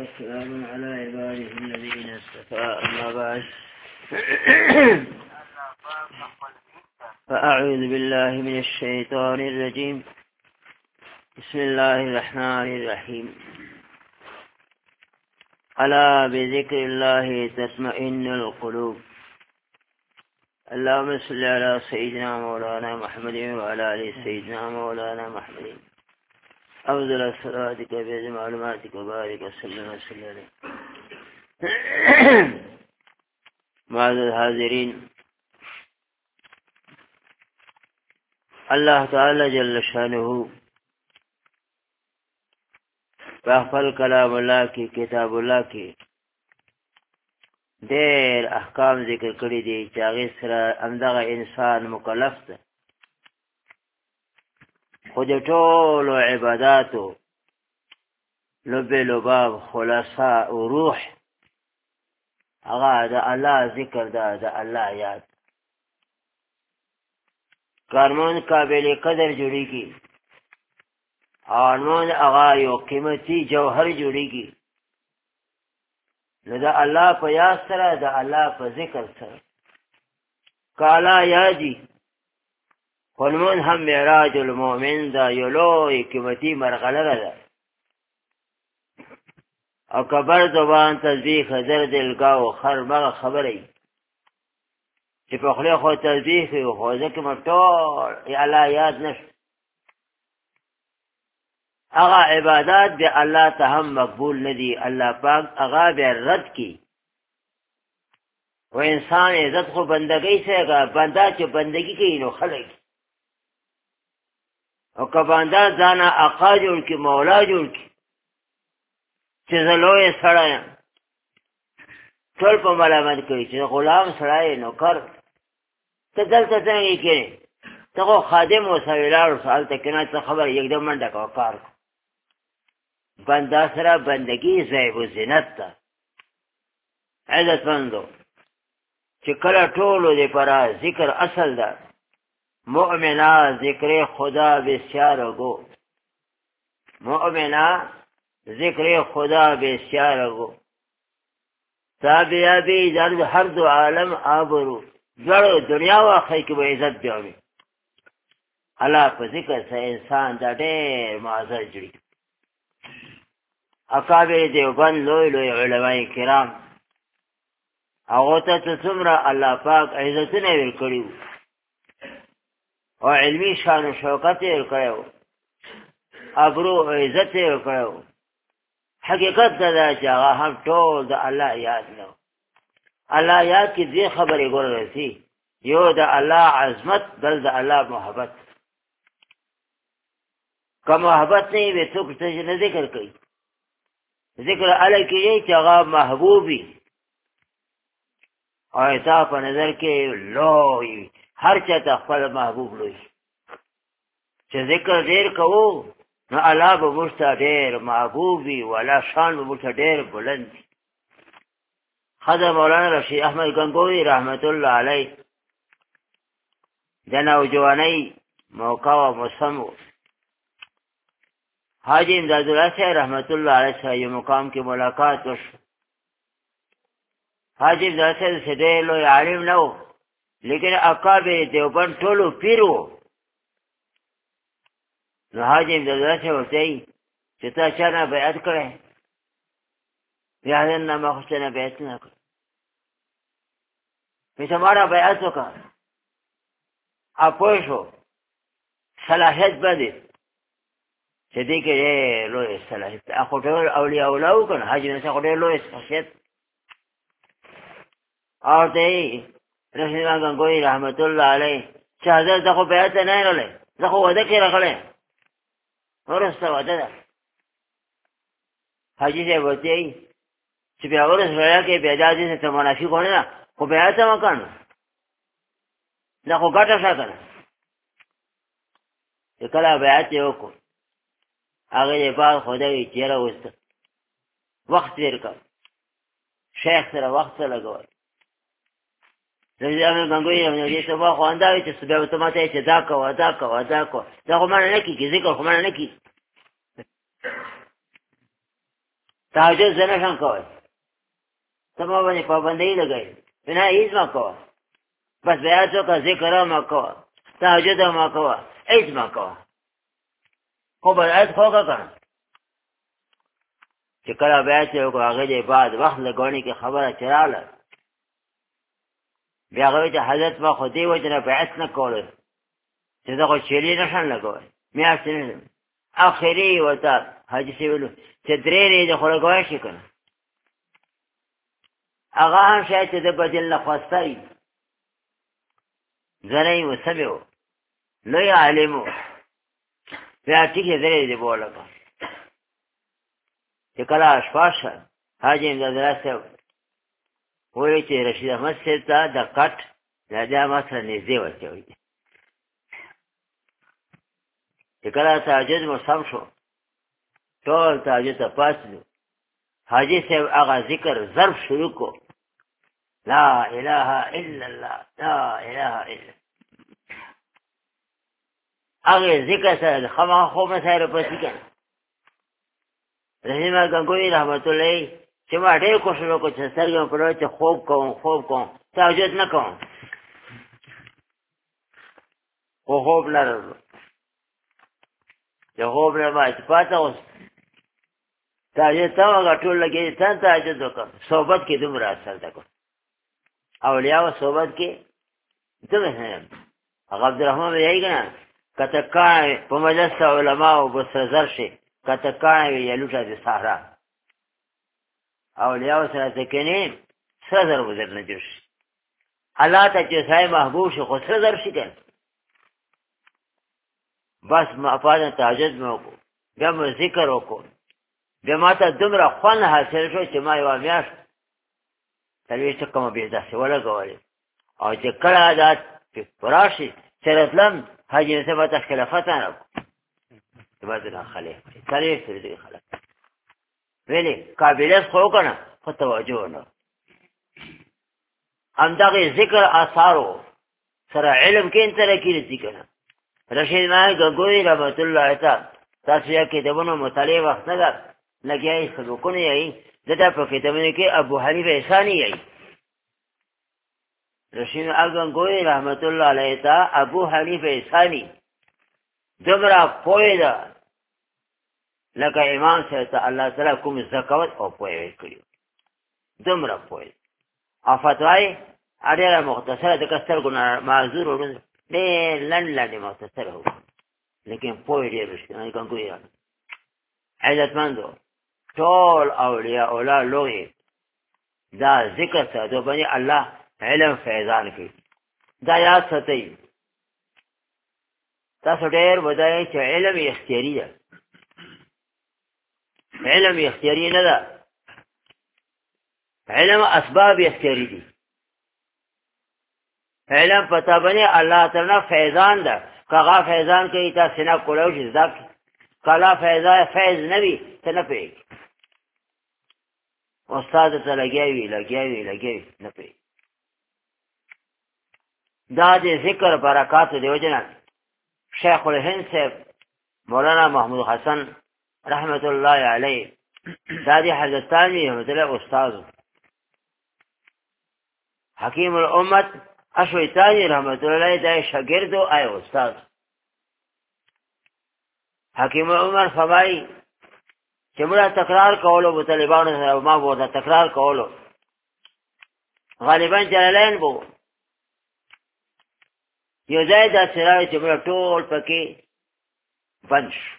والسلام على عباده الذين اصطفى أما بعد فأعوذ بالله من الشيطان الرجيم. بسم الله الرحمن الرحيم. ألا بذكر الله تطمئن القلوب. اللهم صل على سيدنا مولانا محمد وعلى آل سيدنا مولانا محمد أفضل صلاتك بيد معلوماتك وبارك وسلم عليه. معاذ الحاضرين، الله تعالی جل شانه بخفل کلام الله کی کتاب الله کی ډېر احکام ذکر کړی دي چې هغې سره همدغه انسان مکلف ده، خو د ټولو عباداتو لب لباب خلاصه او روح هغه د الله ذکر ده، د الله یاد. کارمون قابل قدر جوړیږي، انمون هغه یو قیمتي جوهر جوړیږي، نو د الله په یاد سره، د الله په ذکر سره کالا یادي. خلمون هم معراج المؤمن دا یو لوی قیمتي مرغلره ده، او کبر زبان تسبیح در دلګاو خر مغه خبرې چې په خله خو تسبیح کوي، خو ځکه مټول یا الله یاد نشته. هغه عبادات به الله ته هم مقبول ندي، الله پاک هغه به رد کی. و انسان عزت خو بندګۍ سره، بندا چې بندګي کوي نو خلک، او که بندا ځانه آقا جوړ کی، مولا جوړ کی چې زه لوی سړی یم، ټول په ملامت کوي چې غلام سړی نوکر. ته دلته څنګه کېږې؟ ته خو خادم اوسه، ولاړ اوسه هلته کېنه، څه خبر یکدم منډه کوه کار کوه. بندا سره بندګي زیب و زینت ده. عزتمندو چې کله ټولو دپاره ذکر اصل ده، مؤمنا ذکر خدا بسیار گو، مؤمنا ذکر خدا بسیار گو، تابعی در هر دو عالم آبرو، جوړ دنیا واخی کې به عزت بیاوي. الله په ذکر سره انسان دا ډېر معزز جوړي. اکابر دیوبند لوی لوی علماء کرام هغو ته څومره الله پاک عزتونه ورکړي وو او علمي شان و شوکت یې ورکړی وو، ابرو او عزت یې ورکړی وو. حقیقت دا ده چې هغه هم ټول د الله یاد نه و. الله یاد کې دې خبرې ګوره رسي، یو د الله عظمت، بل د الله محبت. که محبت نه وي څوک څه نه ذکر کوي. ذکر علی کېږي چې هغه محبوبي او تا په نظر کې لوی، هر چا ته خپل محبوب لوی. چې ذکر ډېر کوو نو الله به موږ ته ډېر محبوب وي، والا شان به موږ ته ډېر بلند وي. خدای مولانا رشید احمد گنگوی رحمت الله علیه د نوجوانۍ موقع و موسم و. حاجی امدادالله صاحب رحمت الله علیه سره یو مقام کې ملاقات وشو. حاجی امدادالله صاحب څه ډېر لوی عالم نه و، لیکن اکابر دیوبند ټولو پیر و. نو حاجی امدادالله صاحب ورته وایي چې تا چا نه بیعت کړی؟ بیا نه، ما خو چا نه بیعت نه کړی. وایي ته ما را بیعت وکړه. پوه شو صلاحیت باندې چې دې کې ډېر لوی صلاحیت ده. خو ټول اولیاء الله و که نه، حاجي نصیر خو ډېر لوی شخصیت. او ورته یې رشید گنگوی رحمت الله علیه چې حضرت زه خو بیعت ته نه راغلی، زه خو واده کې راغلی یم، وروسته واده ده. حاجي صاحب ورته وایي چې بیا وروسته رایا کې بیا دا دې ته منافق ونه نه، خو بیعت هم وکړه نو دا خو ګټه شه که نه. چې کله بیعت یې وکړو هغې د بعد خدای وایي چې یاره اوس وخت تېر کړه، شیخ سره وخت څه لګول. رشید احمد گنگوی دې ته ما خو انده وي چې بیا به ته ماته چې دا کوه دا کوه دا کوه، دا خو منع نه کېږي، ذکر خو منع نه کېږي. تهجد زه نشم کوی ته ما باندې پابندۍ لګوي نه هېڅ مه کوه بس بیعت وکړه ذکر مه کوه تهجد مه کوه هېڅ مه کوه خو بیعت خو وکړه که نه چې کله بیعت یې وکړو هغې دی بعد وخت لګونې کې خبره چې راغله بیا هغه وایي چې حضرت ما خو دې وجې نه بیعت نه کولی چې زه خو چیلې نشم لګولی میاشتې نه اخري ورته حاجي صاحب ویلو چې درې ورځې خو لګولی شي که نه هغه هم شاید چې د بدل نه خواسته وي زنی و سمې و لوی عالم و بیا ټیک یې درې ورځې به ولګوه چې کله شپه شوه حاجي امداد الله صاحب وایي چې رشید احمد صاحب ته د کټ دا ما سره نږدې ورچوي چې کله تهجد مو سم شو ټول تهجد ته پاڅېدو حاجي صاحب هغه ذکر ضرب شروع کو لا اله الا الله لا اله الا هغه ذکر سره خامخا خوب نه سره پسې کړه رحیم ګنگوی رحمت الله چې ما ډېر کوشش وکړ چې سترګې مې پټوي چې خوب کوم تهجد نه کوم خو خوب نه راغلو چې خوب نه ما اتفاقه اوس تهجد ته هغه ټول لګېدي ته تهجد وکړه صحبت کې دومره اثر ده کړ اولیاء صحبت کې دومره هغه عبدالرحمن یې که نه که ته کاڼی په مجلس علماو به سره زر شي که ته کاڼی وي یا لوټه د صحرا اولیاء سره ته کښېنې سره زر به درنه جوړ شي الله ته چې سړی محبوب شي خو سره زر شي که بس مفاده تهجد مې وکړو بیا مې ذکر وکړو بیا ما ته دومره خوند حاصل شو چې ما یوه میاشت څلوېښت کمه بې داسې ولګولې او چې کله دا پوره شي چې راتلم حاجي نصیب ته خلافت نه راکړو چې باید نه خلیف کړي څلوېښت ورځې خلک ویلې قابلیت خو وکړه خو توجه نه همدغې ذکر اثارو سره علم کې ترقي رسي که نه رشید ماهی ګنگوی رحمت الله تعالی تاسو یا کتابونو مطالعه وخت نه ده لګیا یې سبقونه یې دته په کتابونو کې ابو حنیفه احسانی یې رشید ګنگوی رحمت الله علیه تعالی ابو حنیفه احسانی دومره پوه ده لکه امام صاحب ته الله تعالی کوم زکوت او پوه کړي دومره پوه او فتوای اړه مختصره د کستر ګنا معذور ورته ډېر لنډ مختصر هو لیکن پوه ډېر رښتینی ګنگوی عزتمندو ټول اولیاء اولا لوی دا ذکر ساتو باندې الله علم فیضان کوي دا یاد ساتئ تاسو ډېر ودای چې علم اختیاري ده علم اختیاري نه ده علم اسباب اختیاري دي علم پتا باندې الله تعالی فیضان ده کغه فیضان کوي تاسو نه کولو شي ځکه کلا فیض نه وي ته نه پیږي استاد ته لګیاوي نه پیږي دا د ذکر برکات دی وجنه شیخ الهند صاحب مولانا محمود حسن رحمت الله علیه دا دی حضرت ثانی رحمت الله استاد حکیم الامت اشویتانی رحمت الله علیه دا شاگرد او ای استاد حکیم عمر فرمایي چې موږ تکرار کولو په طالبانو سره ما ورته تکرار کولو غالبا جلالین بو یو ځای دا سره چې موږ ټول پکې بند شو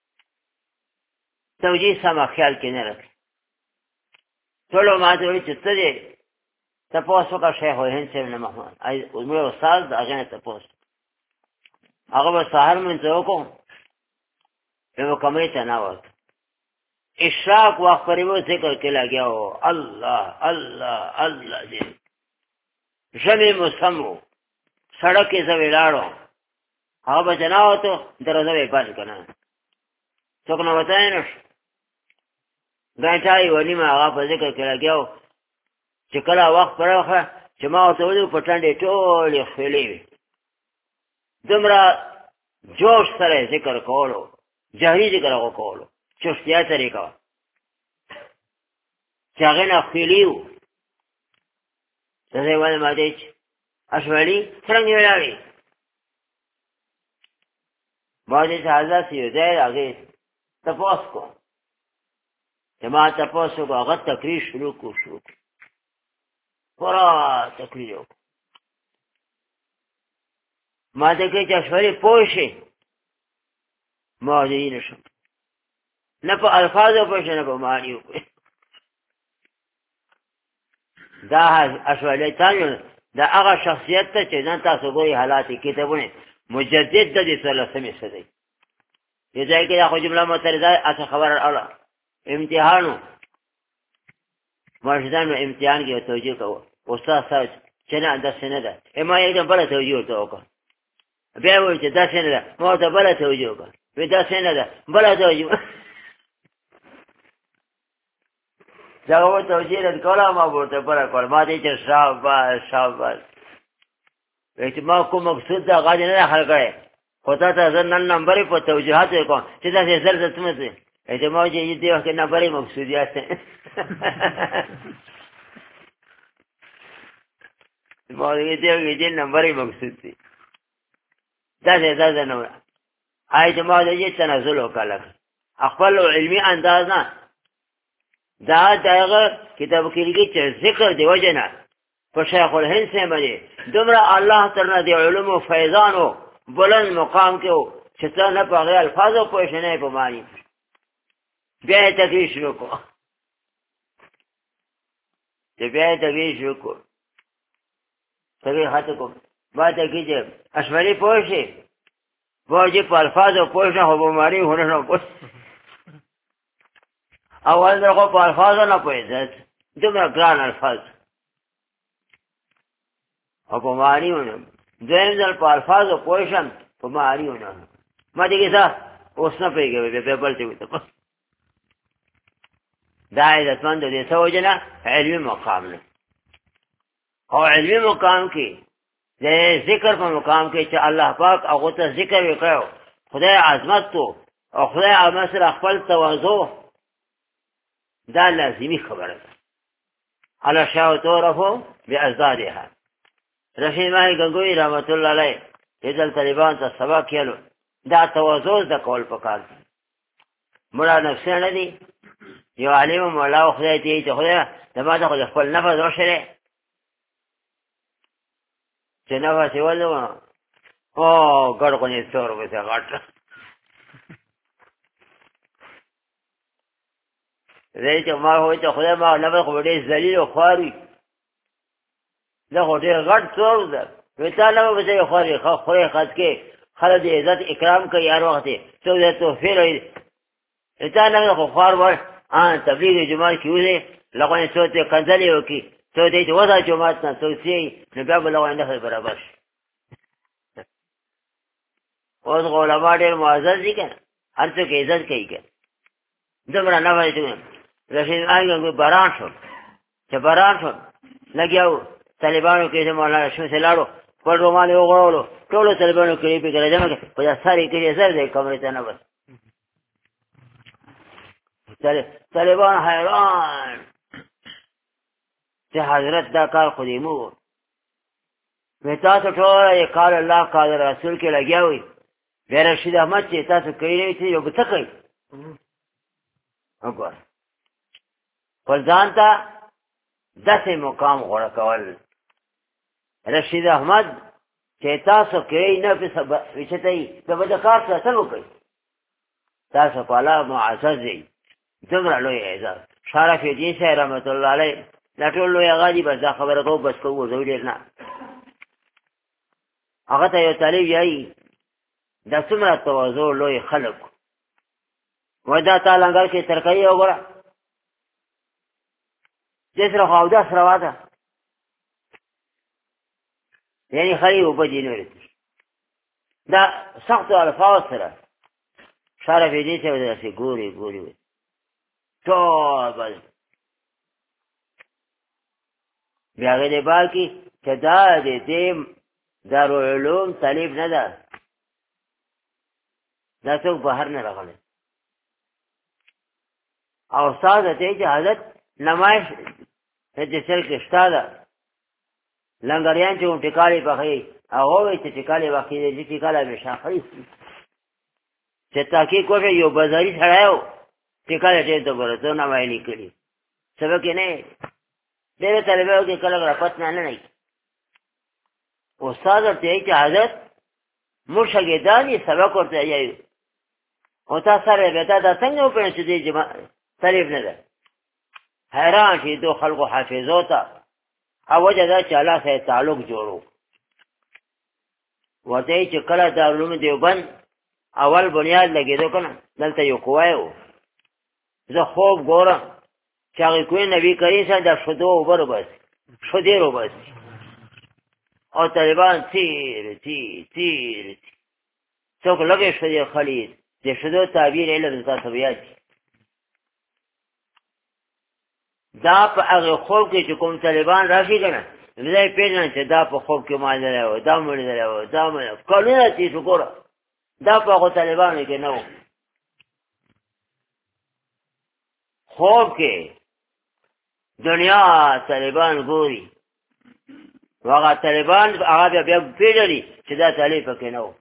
توجیه سم خیال کې نه راځي ټولو ما ته وایي چې څه دی تپوس وکړه شیخ الهند صاحب نه محمد موږ استاد هغه نه تپوس هغه به سهار مونځ وکړو یو کمرې ته ناوخت اشراق وخت پرې و ذکر کې لګیا و الله الله الله دې ژمې موسم و سړک یې زه ولاړو هغه به جناوتو دروازه به یې بند که نه څوک نه وتی نه شو ګنټه یې ونیمه هغه په ذکر کې لګیا و چې کله وخت پراخه چې ما ورته ولیدو په ټنډې ټولې خولې وې دومره جوش سره ذکر کولو جهري ذکر هغه کولو چوشتیا طریقه چې هغې نه خیلي وو ته ویل ما دی چې اشولي څرنګه ولاړې ما دې چې حضرت یو ځای د هغې تپوس کوم چې ما تپوس وکړو هغه تقریر شروع کړو پوره تقریر وکړو ما ته کوي چې اشولي پوه شي ما دې نه شم نه په الفاظو پوه شي نه په معنی وپوه دا اشولیتان دا هغه شخصیت ته چې نن تاسو ګورئ حالات کتابونه مجدد د دې څلورمې صدۍ دې ځای کې دا خو جمله معترضه اصل خبره اوله امتحانو مرشدانو امتحان کې توجیه کوو استاد صاحب چې نه داسې نه ده ما یې بله توجیه ورته وکړه بیا وایي چې داسې نه ده ما ورته بله توجیه وکړه وایي داسې نه ده بله توجیه دغه توجیه رد کوله ما ورته بله کړه ما دې چې شاباس وایي چې ما کوم مقصود ده هغه دې نه ده حل کړی خو تا ته زه نن نمبرې په توجیحات وکړم چې داسې زر زر څه وایي چې ما چې دې وخت کې نمبرې مقصودیات ما دې دې نمبرې مقصود دي داسې نه وایي هاي چې ما دې تنزل وکړه خپل علمي انداز نه دا دغه کتاب کې لګي چې ذکر دی وجنه په شیخ الهند سره باندې دومره الله تعالی دی علوم او فیضانو بلند مقام کې چې څنګه نه په غیر الفاظو پوه شنه په معنی بیا تکلیف شروع کو چې بیا تکلیف شروع کو تکلیف هاته کو با ته کې چې اشمري پوه شي واجب په الفاظو پوه نه هو معنی هونه نه پوه اول دغه په الفاظو نه پوهېدل دومره ګران الفاظ او په معنی ونه دویم ځل په الفاظو پوه شم په معنی ونه ما دې کیسه اوس نه پوهېږم بیا بل ته وته دا عزتمند دې څه وجه نه علمي مقام نه او علمي مقام کې د ذکر په مقام کې چې الله پاک هغه ته ذکر وکړو خدای عظمت تو او خدای مثلا خپل تواضع دا لازمی خبره ده على شاو تعرفو بأزدادها رشید ماهی گنگوی رحمت الله علیه ایدل طالبان تا سبا کیلو دا توازوز دا کول پکار مرا نفسی ندی یو علیم مولا و خدای تیهی تا خدای دما تا خود خپل نفس روشره چه نفسی ولو گر کنی سور بسه غٹ زه چې ما هو ته خدای ما نه خو ډېر ذلیل او خواري دا خو ډېر غټ څور ده وتا نه به زه خواري خو خوري خاص کې خلک دې عزت اکرام کوي هر وخت ته دې توفیق لري وتا نه خو خوار وای تبلیغ جماعت کې وځي لغونه څوته کنځلې وکي ته دې وځه جماعت نه توسي نه بیا بل لغونه نه برابر اوس علماء ډېر معزز دي کنه هر څوک عزت کوي کنه دمره نه وایي رشید آنگا باران شد چه باران شد لگیاو طالبانو که مولانا شمس لارو پر رومانی اغرولو ټولو طالبانو کلی پی کرا جمع که پدا ساری کلی زر دی کمری تا نبس طالبان حیران چه حضرت دا کار خودیمو وی تاسو ټوله یې قال الله قال رسول کې لګیاوي بیا رشید احمد چې تاسو کوي نه یو څه کوي وګور پر ځان ته داسې مقام غوړه کول رشید احمد چې تاسو کوي نه په سبا وچتای د بده کار څه څنګه کوي تاسو په اعلی معزز دي څنګه لوی اعزاز شرف دې شه رحمت الله علیه دا ټول لوی غادي بس دا خبره کو بس کوو زه ډیر نه هغه ته یو طالب یای د څومره تواضع لوی خلق ودا تعالی انګر کې ترکای وګړه جسر خو دا سره ده یعنی خلی په جنوري دا سخت الفاظ سره شرف دې څه ودرسي ګوري ټول بل بیا غلې باقي چې دا دې دارالعلوم طالب نه ده دا څوک بهر نه راغلی او استاد ته چې حضرت نمایش چې سر کې شته ده لنګریان چې ټکالې پخې هغه وایي چې ټکالې پخې دي ټکاله همیشه خري چې تحقیق وکړي یو بازاري سړی و ټکاله ډېر د برتو نمایي لیکلي سبق یې نه ډېرو طالبانو کې کله رپت نه نه استاد ورته وایي چې حضرت موږ شاګردان یې سبق ورته وایو او تا سره به دا څنګه وکړي چې دې طالب نه ده حیران شي دو خلقو حافظو ته او وجه دا چې الله سره تعلق جوړو ورته وایي چې کله دارالعلوم دیوبند اول بنیاد لګېدو که نه دلته یو کوی و زه خوب ګورم چې هغې کوی نبي کریم صاحب د شیدو اوبه روباسي شیدې روباسي او طالبان تیر څوک لږې شیدې خلي د شیدو تعبیر علم تاسو به یاد دا په هغې خوب کې چې کوم طالبان راشي که نه زه یې پېژنم چې دا په خوب کې ما لیدلی و دا مو لیدلی و دا مو کلونه تېر شو ګوره دا په هغو طالبانو کې نه و خوب کې دنیا طالبان ګوري و هغه طالبان هغه بیا پېژني چې دا طالب پکې نه و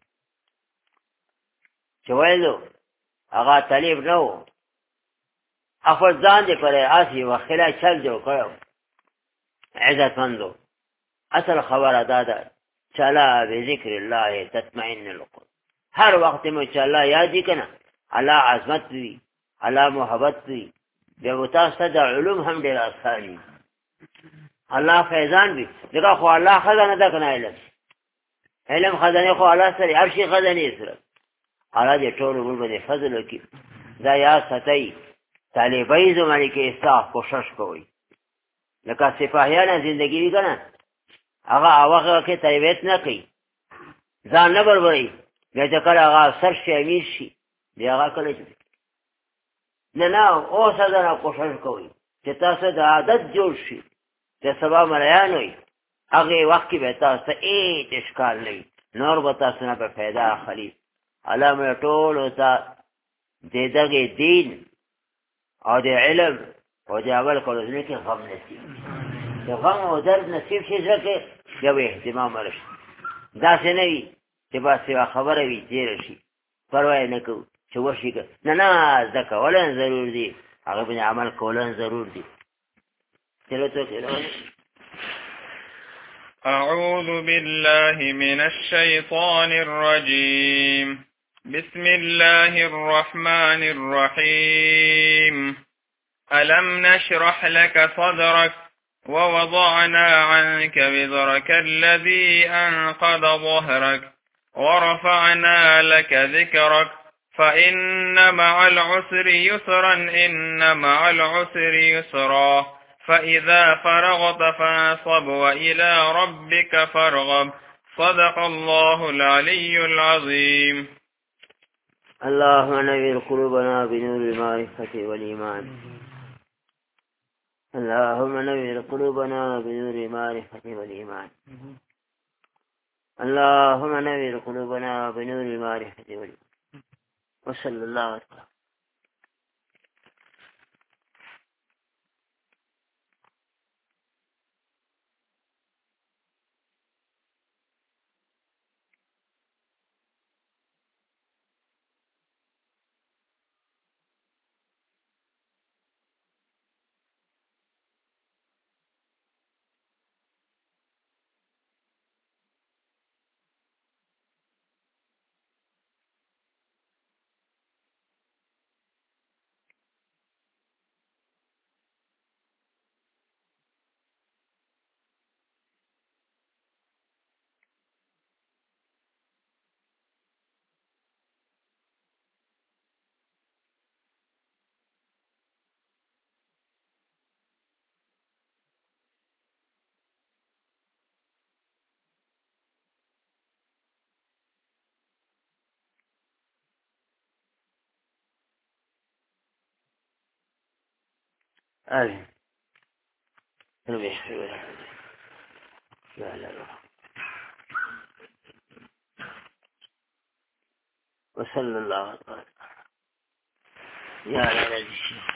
چې ویلو هغه طالب نه و خپل ځان دې پرې آسي و خلا چل جوړ کړی عزتمندو اصل خبره دا ده چې الا بذکر الله تطمئن القلوب هر وخت مو چې الله یاد وي که نه الله عظمت وي الله محبت وي بیا به تاسو ته د علوم هم ډېر اسان وي الله فیضان وي ځکه خو الله خزانه ده که نه علم خزانې خو الله سره هر شي خزانې سره الله دې ټولو موږ باندې فضل وکړي دا یاد ساتئ طالبۍ زمانې کې اصلاح کوشش کوئ لکه سپاهیانه زندګي وي که نه هغه هغه کې طالبیت نه کوي ځان نه بربرئ بیا چې کله هغه افسر شي امیر شي بیا هغه کله نه اوس هغه کوشش کوئ چې تاسو د عادت جوړ شي چې سبا مریان وئ هغې وخت کې به تاسو ته هېڅ اشکال نه وي نور به تاسو نه به پیدا اخلي الله مې ټولو ته د دغې دین او د علم او د عمل کولو زړه کې غم نصیب د غم او درد نصیب شي زړه کې یو اهتمام ورشي داسې نه وي چې بس یوه خبره وي تېره شي پروا یې نه کوو چې وشي که نه زده کول هم ضرور دي هغه باندې عمل کول هم ضرور دي أعوذ بالله من الشيطان الرجيم بسم الله الرحمن الرحيم ألم نشرح لك صدرك ووضعنا عنك وزرك الذي أنقض ظهرك ورفعنا لك ذكرك فإن مع العسر يسرا إن مع العسر يسرا فإذا فرغت فانصب وإلى ربك فارغب صدق الله العلي العظيم اللهم نور قلوبنا بنور المعرفة والإيمان اللهم نور قلوبنا بنور المعرفة والإيمان اللهم نور قلوبنا بنور المعرفة والإيمان وصلى الله عليه وسلم آمين. وصلى الله عليه وسلم يا